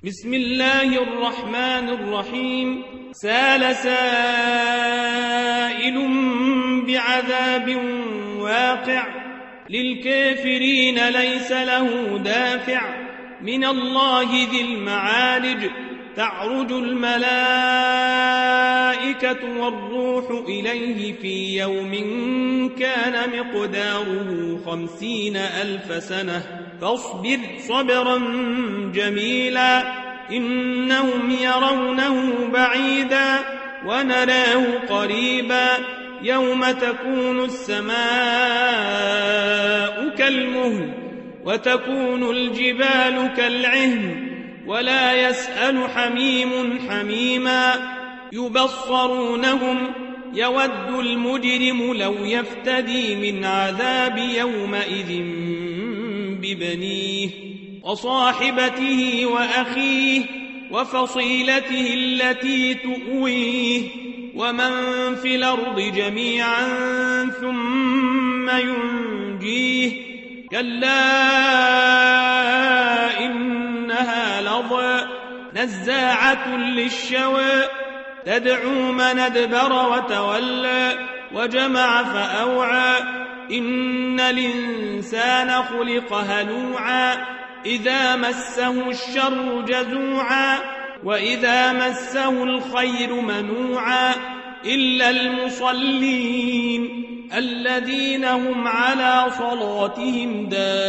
بسم الله الرحمن الرحيم. سال سائل بعذاب واقع للكافرين ليس له دافع من الله ذي المعارج. تعرج الملائكة والروح إليه في يوم كان مقداره 50,000 سنة فاصبر صبرا جميلا إنهم يرونه بعيدا ونراه قريبا يوم تكون السماء كالمهل وتكون الجبال كالعهن ولا يسأل حميم حميما يبصرونهم يود المجرم لو يفتدي من عذاب يومئذ ببنيه وصاحبته وأخيه وفصيلته التي تؤويه ومن في الأرض جميعا ثم ينجيه كلا إنها لظى نزاعة للشوى تدعو من أدبر وتولى وجمع فأوعى إن الإنسان خلق هلوعا إذا مسه الشر جزوعا وإذا مسه الخير منوعا إلا المصلين الذين هم على صلاتهم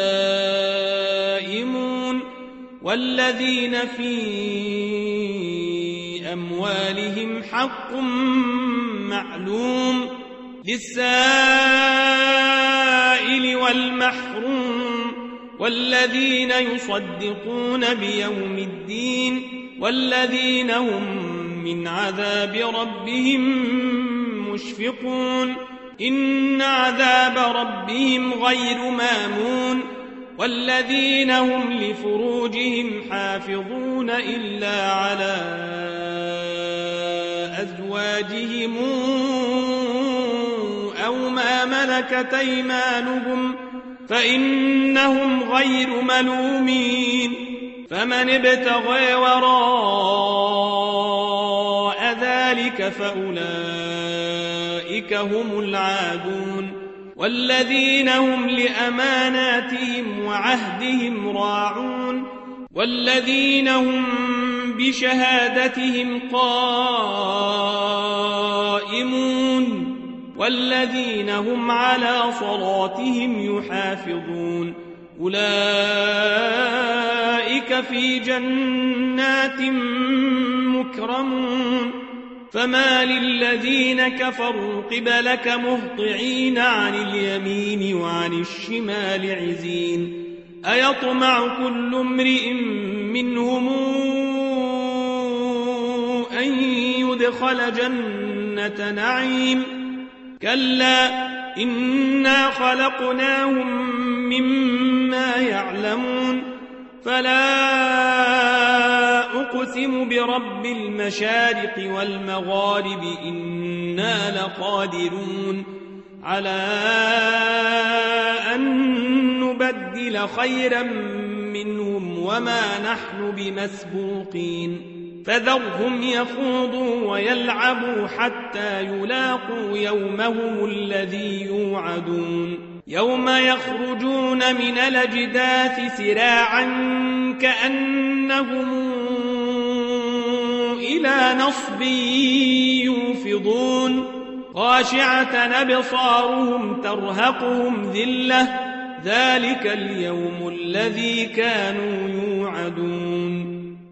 دائمون والذين في أموالهم حق معلوم للسائل والمحروم والذين يصدقون بيوم الدين والذين هم من عذاب ربهم مشفقون إن عذاب ربهم غير مامون والذين هم لفروجهم حافظون إلا على أزواجهم أو ما ملكت أيمانهم فإنهم غير ملومين فمن ابتغى وراء ذلك فأولئك هم العادون والذين هم لأماناتهم وعهدهم راعون والذين هم بشهادتهم قائمون والذين هم على صلاتهم يحافظون أولئك في جنات مكرمون فما للذين كفروا قبلك مهطعين عن اليمين وعن الشمال عزين أيطمع كل امرئ منهم أن يدخل جنة نعيم كلا إنا خلقناهم مما يعلمون فلا أقسم برب المشارق والمغارب إنا لقادرون على أن نبدل خيرا منهم وما نحن بمسبوقين فذرهم يخوضوا ويلعبوا حتى يلاقوا يومهم الذي يوعدون يوم يخرجون من الأجداث سراعا كأنهم إلى نصب يوفضون خاشعة أبصارهم ترهقهم ذلة ذلك اليوم الذي كانوا يوعدون